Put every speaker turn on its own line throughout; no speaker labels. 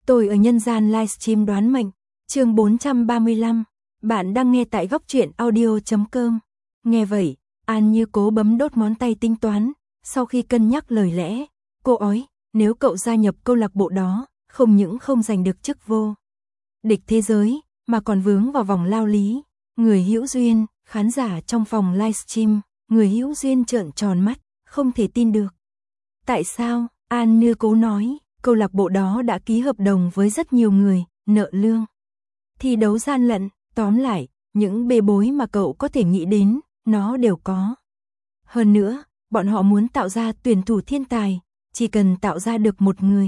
Tôi ở nhân gian livestream đoán mệnh, chương 435, bạn đang nghe tại góc truyện audio.com. Nghe vậy, An Như cố bấm đốt ngón tay tính toán, sau khi cân nhắc lời lẽ, cô ói, nếu cậu gia nhập câu lạc bộ đó, không những không giành được chức vô địch thế giới, mà còn vướng vào vòng lao lý. Người hữu duyên, khán giả trong phòng livestream, người hữu duyên trợn tròn mắt, không thể tin được. Tại sao? An Như cố nói, câu lạc bộ đó đã ký hợp đồng với rất nhiều người, nợ lương, thi đấu gian lận, tóm lại, những bê bối mà cậu có thể nghĩ đến, nó đều có. Hơn nữa, bọn họ muốn tạo ra tuyển thủ thiên tài, chỉ cần tạo ra được một người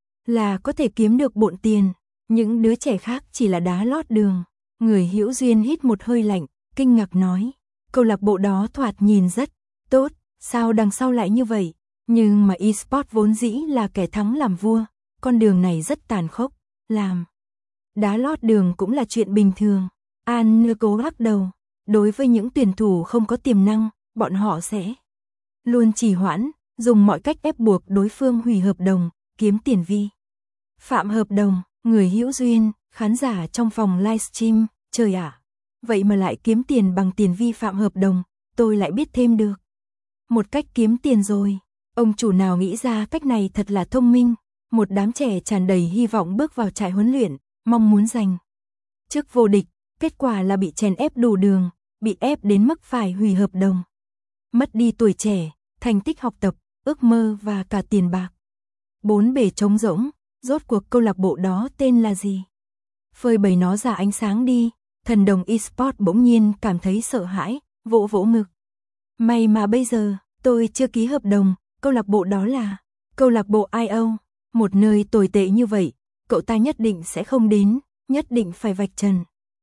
là có thể kiếm được bộn tiền, những đứa trẻ khác chỉ là đá lót đường. Người hữu duyên hít một hơi lạnh, kinh ngạc nói, câu lạc bộ đó thoạt nhìn rất tốt, sao đằng sau lại như vậy? Nhưng mà eSport vốn dĩ là kẻ thắng làm vua, con đường này rất tàn khốc, làm đá lót đường cũng là chuyện bình thường. An Như cố lắc đầu, đối với những tuyển thủ không có tiềm năng, bọn họ sẽ luôn trì hoãn, dùng mọi cách ép buộc đối phương hủy hợp đồng, kiếm tiền vi phạm hợp đồng. Người hữu duyên, khán giả trong phòng livestream, trời ạ, vậy mà lại kiếm tiền bằng tiền vi phạm hợp đồng, tôi lại biết thêm được một cách kiếm tiền rồi. Ông chủ nào nghĩ ra cách này thật là thông minh. Một đám trẻ tràn đầy hy vọng bước vào trại huấn luyện, mong muốn giành chức vô địch, kết quả là bị chèn ép đủ đường, bị ép đến mức phải hủy hợp đồng. Mất đi tuổi trẻ, thành tích học tập, ước mơ và cả tiền bạc. Bốn bề trống rỗng, rốt cuộc câu lạc bộ đó tên là gì? Phơi bày nó ra ánh sáng đi. Thần đồng eSport bỗng nhiên cảm thấy sợ hãi, vỗ vỗ ngực. May mà bây giờ, tôi chưa ký hợp đồng, câu lạc bộ đó là câu lạc bộ IO, một nơi tồi tệ như vậy, cậu ta nhất định sẽ không đến, nhất định phải vạch trần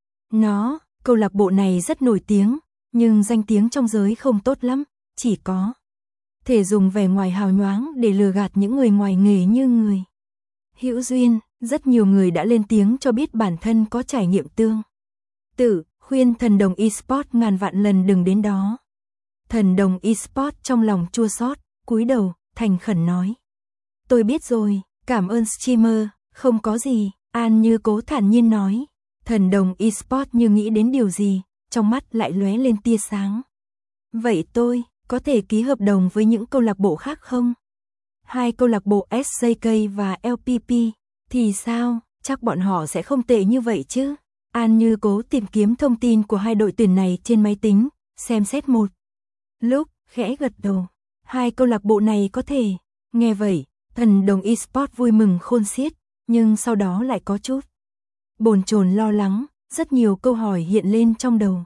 nó. Câu lạc bộ này rất nổi tiếng, nhưng danh tiếng trong giới không tốt lắm, chỉ có thể dùng vẻ ngoài hào nhoáng để lừa gạt những người ngoài nghề như người hữu duyên. Rất nhiều người đã lên tiếng cho biết bản thân có trải nghiệm tương tự, khuyên thần đồng eSport ngàn vạn lần đừng đến đó. Thần đồng eSport trong lòng chua xót, cúi đầu, thành khẩn nói. Tôi biết rồi, cảm ơn streamer, không có gì. An Như cố thản nhiên nói. Thần đồng eSport như nghĩ đến điều gì, trong mắt lại lóe lên tia sáng. Vậy tôi có thể ký hợp đồng với những câu lạc bộ khác không? Hai câu lạc bộ SJK và LPP thì sao? Chắc bọn họ sẽ không tệ như vậy chứ. An Như cố tìm kiếm thông tin của hai đội tuyển này trên máy tính, xem xét một lúc, khẽ gật đầu. Hai câu lạc bộ này có thể. Nghe vậy, thần đồng eSport vui mừng khôn xiết, nhưng sau đó lại có chút bồn chồn lo lắng, rất nhiều câu hỏi hiện lên trong đầu.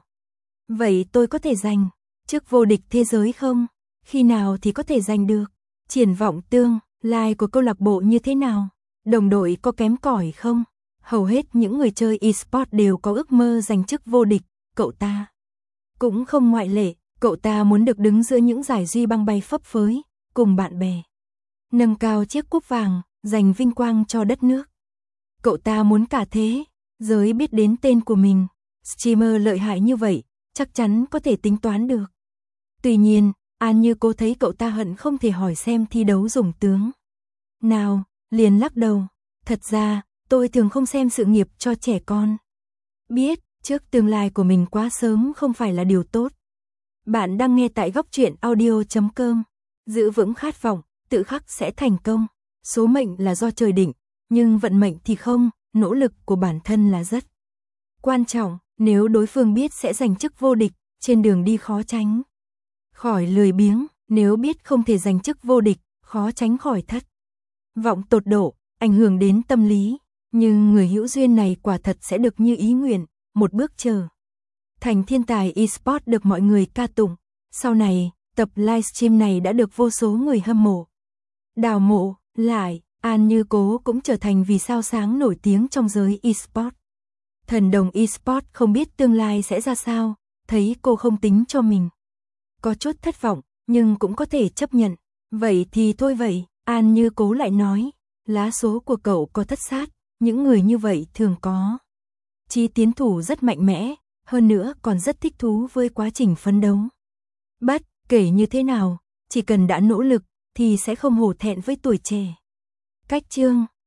Vậy tôi có thể giành chức vô địch thế giới không? Khi nào thì có thể giành được? Triển vọng tương lai của câu lạc bộ như thế nào? Đồng đội có kém cỏi không? Hầu hết những người chơi eSport đều có ước mơ giành chức vô địch, cậu ta cũng không ngoại lệ. Cậu ta muốn được đứng giữa những giải duy băng bay phấp phới, cùng bạn bè nâng cao chiếc cúp vàng, giành vinh quang cho đất nước. Cậu ta muốn cả thế giới biết đến tên của mình. Streamer lợi hại như vậy, chắc chắn có thể tính toán được. Tuy nhiên, An Như cô thấy cậu ta hận không thể hỏi xem thi đấu dùng tướng nào, liền lắc đầu. Thật ra, tôi thường không xem sự nghiệp cho trẻ con. Biết, trước tương lai của mình quá sớm không phải là điều tốt. Bạn đang nghe tại góc truyện audio.com. Giữ vững khát vọng, tự khắc sẽ thành công. Số mệnh là do trời định, nhưng vận mệnh thì không, nỗ lực của bản thân là rất quan trọng. Nếu đối phương biết sẽ giành chức vô địch, trên đường đi khó tránh khỏi lười biếng. Nếu biết không thể giành chức vô địch, khó tránh khỏi thất vọng tột độ, ảnh hưởng đến tâm lý. Nhưng người hữu duyên này quả thật sẽ được như ý nguyện, một bước trở thành thiên tài eSport được mọi người ca tụng. Sau này, tập livestream này đã được vô số người hâm mộ đào mộ lại. An Như cố cũng trở thành vì sao sáng nổi tiếng trong giới eSport. Thần đồng eSport không biết tương lai sẽ ra sao, thấy cô không tính cho mình có chút thất vọng, nhưng cũng có thể chấp nhận. Vậy thì thôi vậy, An Như cố lại nói, lá số của cậu có thất sát, những người như vậy thường có chí tiến thủ rất mạnh mẽ, hơn nữa còn rất thích thú với quá trình phấn đấu. Bất kể như thế nào, chỉ cần đã nỗ lực thì sẽ không hổ thẹn với tuổi trẻ. Cách chương